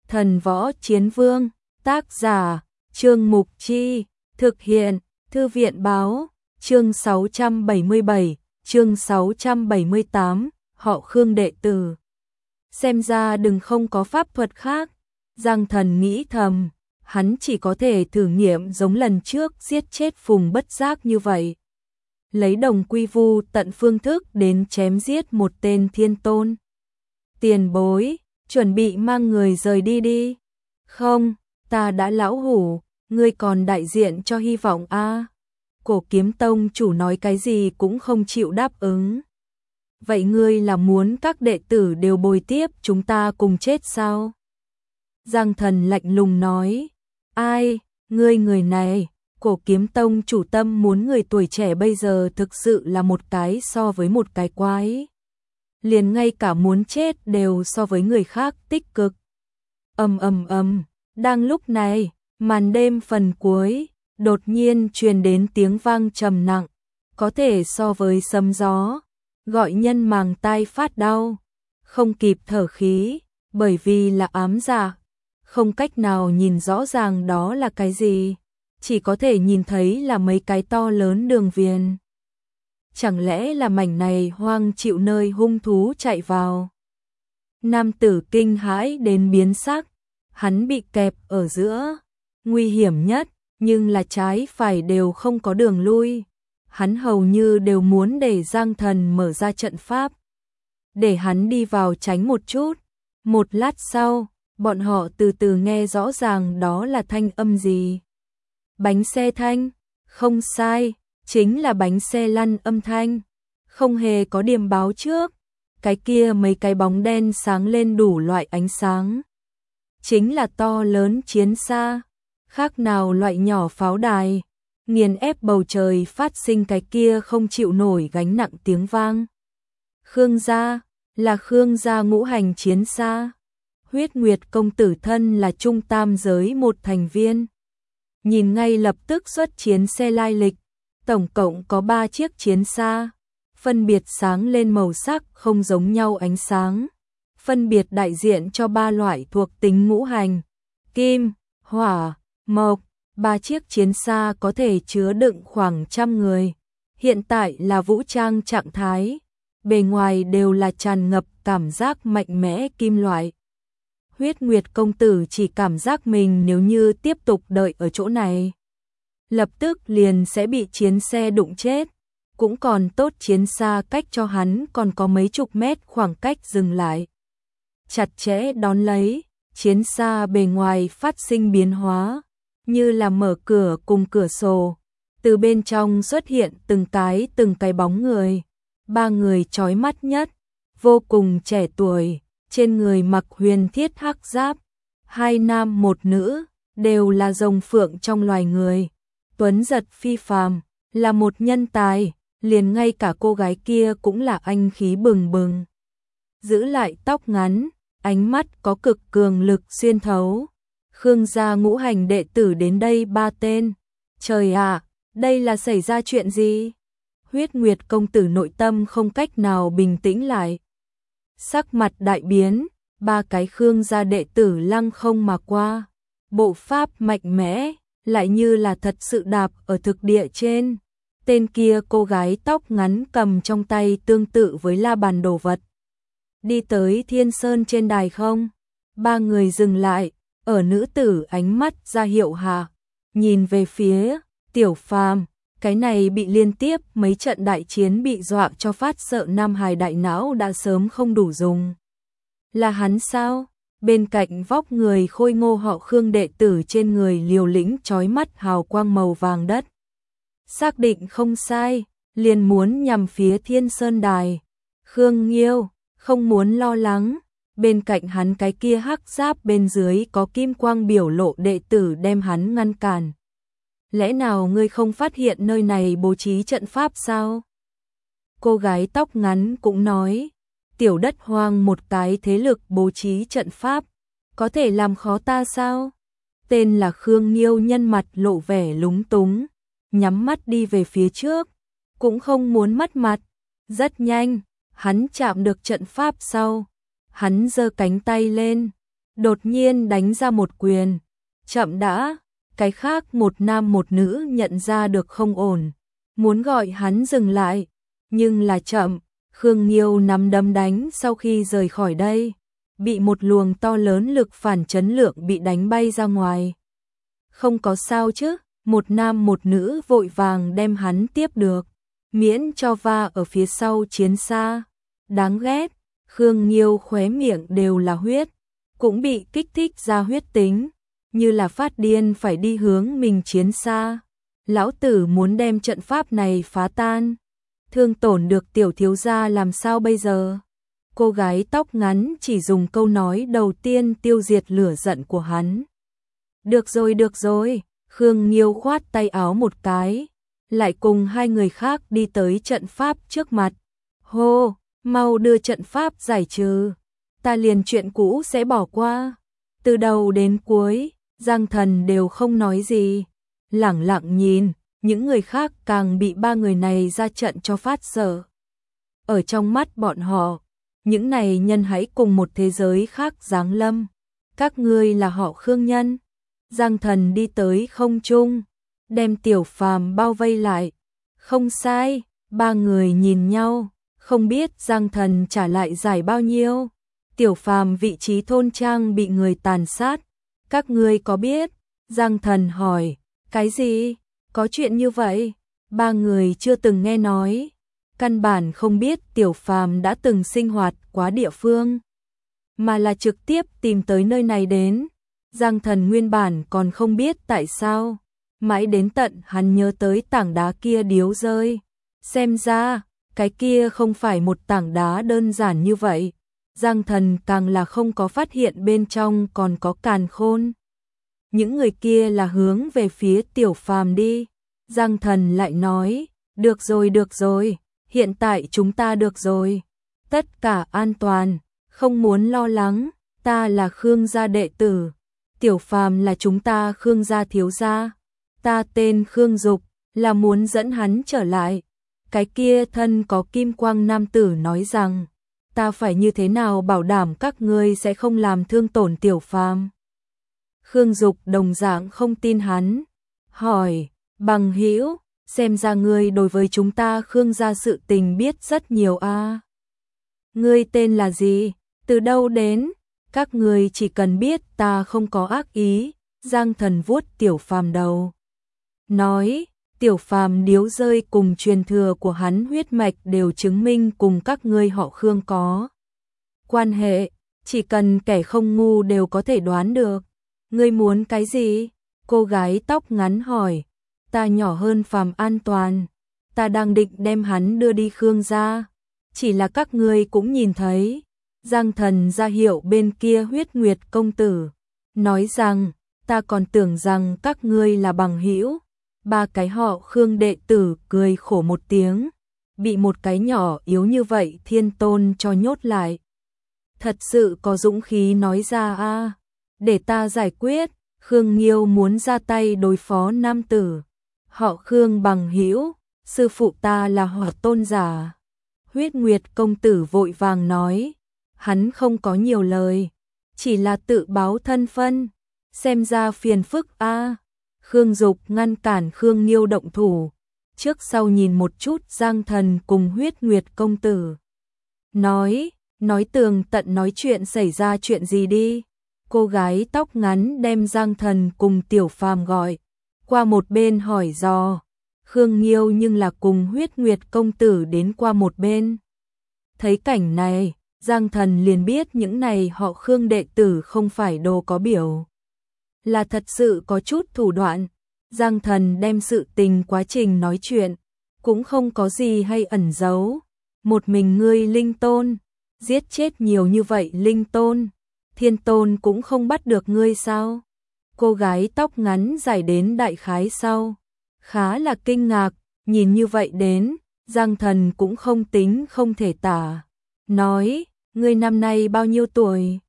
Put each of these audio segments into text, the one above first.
Thần Võ Chiến Vương, tác giả, Trương Mục Chi, thực hiện, Thư viện báo, chương 677, chương 678, họ Khương đệ tử. Xem ra đừng không có pháp thuật khác, Giang Thần nghĩ thầm, hắn chỉ có thể thử nghiệm giống lần trước giết chết Phùng Bất Giác như vậy. Lấy đồng quy vu tận phương thức đến chém giết một tên thiên tôn. Tiền bối, chuẩn bị mang người rời đi đi. Không, ta đã lão hủ, ngươi còn đại diện cho hy vọng a. Cổ Kiếm Tông chủ nói cái gì cũng không chịu đáp ứng. Vậy ngươi là muốn các đệ tử đều bồi tiếp chúng ta cùng chết sao? Giang Thần lạnh lùng nói. Ai, ngươi người này, Cổ Kiếm Tông chủ tâm muốn người tuổi trẻ bây giờ thực sự là một cái so với một cái quái. Liền ngay cả muốn chết đều so với người khác tích cực. Đang lúc này, màn đêm phần cuối, đột nhiên truyền đến tiếng vang trầm nặng, có thể so với sấm gió, gọi nhân màng tai phát đau, không kịp thở khí, bởi vì là ám dạ, không cách nào nhìn rõ ràng đó là cái gì, chỉ có thể nhìn thấy là mấy cái to lớn đường viền. Chẳng lẽ là mảnh này hoang chịu nơi hung thú chạy vào? Nam tử kinh hãi đến biến sắc, hắn bị kẹp ở giữa, nguy hiểm nhất, nhưng là trái phải đều không có đường lui. Hắn hầu như đều muốn để Giang Thần mở ra trận pháp, để hắn đi vào tránh một chút. Một lát sau, bọn họ từ từ nghe rõ ràng đó là thanh âm gì. Bánh xe thanh, không sai, chính là bánh xe lăn âm thanh, không hề có điểm báo trước. Cái kia mấy cái bóng đen sáng lên đủ loại ánh sáng, chính là to lớn chiến xa, khác nào loại nhỏ pháo đài, nghiền ép bầu trời phát sinh cái kia không chịu nổi gánh nặng tiếng vang. Khương gia, là Khương gia ngũ hành chiến xa. Huyết Nguyệt công tử thân là trung tam giới một thành viên. Nhìn ngay lập tức xuất chiến xe lai lịch, tổng cộng có 3 chiếc chiến xa, phân biệt sáng lên màu sắc không giống nhau ánh sáng, phân biệt đại diện cho 3 loại thuộc tính ngũ hành, kim, hỏa, mộc. 3 chiếc chiến xa có thể chứa đựng khoảng 100 người, hiện tại là vũ trang trạng thái, bề ngoài đều là tràn ngập cảm giác mạnh mẽ kim loại. Huyết Nguyệt công tử chỉ cảm giác mình nếu như tiếp tục đợi ở chỗ này, lập tức liền sẽ bị chiến xe đụng chết, cũng còn tốt chiến xa cách cho hắn còn có mấy chục mét khoảng cách dừng lại. Chặt chẽ đón lấy, chiến xa bề ngoài phát sinh biến hóa, như là mở cửa cùng cửa sổ, từ bên trong xuất hiện từng cái bóng người. 3 người chói mắt nhất, vô cùng trẻ tuổi, trên người mặc huyền thiết hắc giáp, 2 nam 1 nữ, đều là rồng phượng trong loài người, tuấn giật phi phàm, là một nhân tài, liền ngay cả cô gái kia cũng là anh khí bừng bừng. Giữ lại tóc ngắn, ánh mắt có cực cường lực xuyên thấu. Khương gia ngũ hành đệ tử đến đây 3 tên. Trời ạ, đây là xảy ra chuyện gì? Huyết Nguyệt công tử nội tâm không cách nào bình tĩnh lại. Sắc mặt đại biến, 3 cái Khương gia đệ tử lăng không mà qua. Bộ pháp mạnh mẽ, lại như là thật sự đạp ở thực địa trên. Tên kia cô gái tóc ngắn cầm trong tay tương tự với la bàn đồ vật. Đi tới Thiên Sơn trên đài không? 3 người dừng lại. Ở nữ tử ánh mắt ra hiệu hạ, nhìn về phía Tiểu Phàm, cái này bị liên tiếp mấy trận đại chiến bị dọa cho phát sợ Nam Hải đại não đã sớm không đủ dùng. Là hắn sao? Bên cạnh vóc người khôi ngô họ Khương đệ tử trên người liều lĩnh chói mắt hào quang màu vàng đất. Xác định không sai, liền muốn nhằm phía Thiên Sơn đài. Khương Nghiêu, không muốn lo lắng. Bên cạnh hắn cái kia hắc giáp bên dưới có kim quang biểu lộ đệ tử đem hắn ngăn cản. Lẽ nào ngươi không phát hiện nơi này bố trí trận pháp sao? Cô gái tóc ngắn cũng nói, tiểu đất hoang một cái thế lực bố trí trận pháp, có thể làm khó ta sao? Tên là Khương Nghiêu nhân mặt lộ vẻ lúng túng, nhắm mắt đi về phía trước, cũng không muốn mất mặt. Rất nhanh, hắn chạm được trận pháp sau. Hắn giơ cánh tay lên, đột nhiên đánh ra một quyền. Chậm đã, cái khác một nam một nữ nhận ra được không ổn, muốn gọi hắn dừng lại, nhưng là chậm. Khương Nghiêu nắm đấm đánh sau khi rời khỏi đây, bị một luồng to lớn lực phản chấn lượng bị đánh bay ra ngoài. Không có sao chứ, một nam một nữ vội vàng đem hắn tiếp được, miễn cho va ở phía sau chiến xa. Đáng ghét, Khương Nghiêu khóe miệng đều là huyết, cũng bị kích thích ra huyết tính, như là phát điên phải đi hướng mình chiến xa. Lão tử muốn đem trận pháp này phá tan. Thương tổn được tiểu thiếu gia làm sao bây giờ? Cô gái tóc ngắn chỉ dùng câu nói đầu tiên tiêu diệt lửa giận của hắn. Được rồi, Khương Nghiêu khoát tay áo một cái, lại cùng hai người khác đi tới trận pháp trước mặt. Hô, mau đưa trận pháp giải trừ, ta liền chuyện cũ sẽ bỏ qua. Từ đầu đến cuối, Giang Thần đều không nói gì, lẳng lặng nhìn, những người khác càng bị ba người này ra trận cho phát sợ. Ở trong mắt bọn họ, những này nhân hãy cùng một thế giới khác giáng lâm. Các ngươi là họ Khương nhân. Giang Thần đi tới không trung, đem Tiểu Phàm bao vây lại. Không sai, ba người nhìn nhau, không biết Giang Thần trả lại giải bao nhiêu. Tiểu Phàm vị trí thôn trang bị người tàn sát, các ngươi có biết? Giang Thần hỏi, cái gì? Có chuyện như vậy? Ba người chưa từng nghe nói, căn bản không biết Tiểu Phàm đã từng sinh hoạt quá địa phương, mà là trực tiếp tìm tới nơi này đến. Giang Thần nguyên bản còn không biết tại sao, mãi đến tận hắn nhớ tới tảng đá kia điếu rơi. Xem ra, cái kia không phải một tảng đá đơn giản như vậy. Giang Thần càng là không có phát hiện bên trong còn có càn khôn. Những người kia là hướng về phía Tiểu Phàm đi. Giang Thần lại nói, được rồi, hiện tại chúng ta được rồi. Tất cả an toàn, không muốn lo lắng, ta là Khương gia đệ tử. Tiểu Phàm là chúng ta Khương gia thiếu gia. Ta tên Khương Dục, là muốn dẫn hắn trở lại. Cái kia thân có kim quang nam tử nói rằng, ta phải như thế nào bảo đảm các ngươi sẽ không làm thương tổn Tiểu Phàm. Khương Dục đồng dạng không tin hắn, hỏi, bằng hữu, xem ra ngươi đối với chúng ta Khương gia sự tình biết rất nhiều a. Ngươi tên là gì, từ đâu đến? Các ngươi chỉ cần biết ta không có ác ý. Giang Thần vuốt Tiểu Phàm đầu, nói, Tiểu Phàm điếu rơi cùng truyền thừa của hắn huyết mạch đều chứng minh cùng các ngươi họ Khương có quan hệ, chỉ cần kẻ không ngu đều có thể đoán được. Ngươi muốn cái gì? Cô gái tóc ngắn hỏi. Ta nhỏ hơn Phàm an toàn, ta đang định đem hắn đưa đi Khương gia, chỉ là các ngươi cũng nhìn thấy. Giang Thần ra hiệu bên kia Huyết Nguyệt công tử, nói rằng, ta còn tưởng rằng các ngươi là bằng hữu. Ba cái họ Khương đệ tử cười khổ một tiếng, bị một cái nhỏ yếu như vậy thiên tôn cho nhốt lại. Thật sự có dũng khí nói ra a, để ta giải quyết. Khương Nghiêu muốn ra tay đối phó nam tử. Họ Khương bằng hữu, sư phụ ta là họ tôn giả. Huyết Nguyệt công tử vội vàng nói, hắn không có nhiều lời, chỉ là tự báo thân phân, xem ra phiền phức a. Khương Dục ngăn cản Khương Nghiêu động thủ, trước sau nhìn một chút Giang Thần cùng Huyết Nguyệt công tử. Nói tường tận nói chuyện xảy ra chuyện gì đi. Cô gái tóc ngắn đem Giang Thần cùng Tiểu Phàm gọi qua một bên hỏi dò. Khương Nghiêu nhưng là cùng Huyết Nguyệt công tử đến qua một bên. Thấy cảnh này, Giang Thần liền biết những này họ Khương đệ tử không phải đồ có biểu, là thật sự có chút thủ đoạn. Giang Thần đem sự tình quá trình nói chuyện, cũng không có gì hay ẩn giấu. Một mình ngươi linh tôn, giết chết nhiều như vậy linh tôn, thiên tôn cũng không bắt được ngươi sao? Cô gái tóc ngắn giải đến đại khái sau, khá là kinh ngạc, nhìn như vậy đến, Giang Thần cũng không tính không thể tả. Nói, ngươi năm nay bao nhiêu tuổi?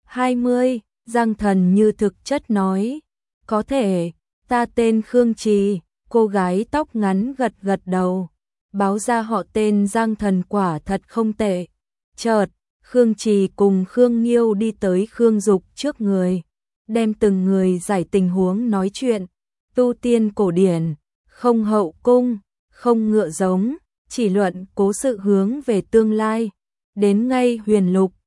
20, Giang Thần như thực chất nói, có thể, ta tên Khương Trì. Cô gái tóc ngắn gật gật đầu, báo ra họ tên. Giang Thần quả thật không tệ. Chợt, Khương Trì cùng Khương Nghiêu đi tới Khương Dục trước người, đem từng người giải tình huống nói chuyện, tu tiên cổ điển, không hậu cung, không ngựa giống, chỉ luận cố sự hướng về tương lai, đến ngay Huyền Lục,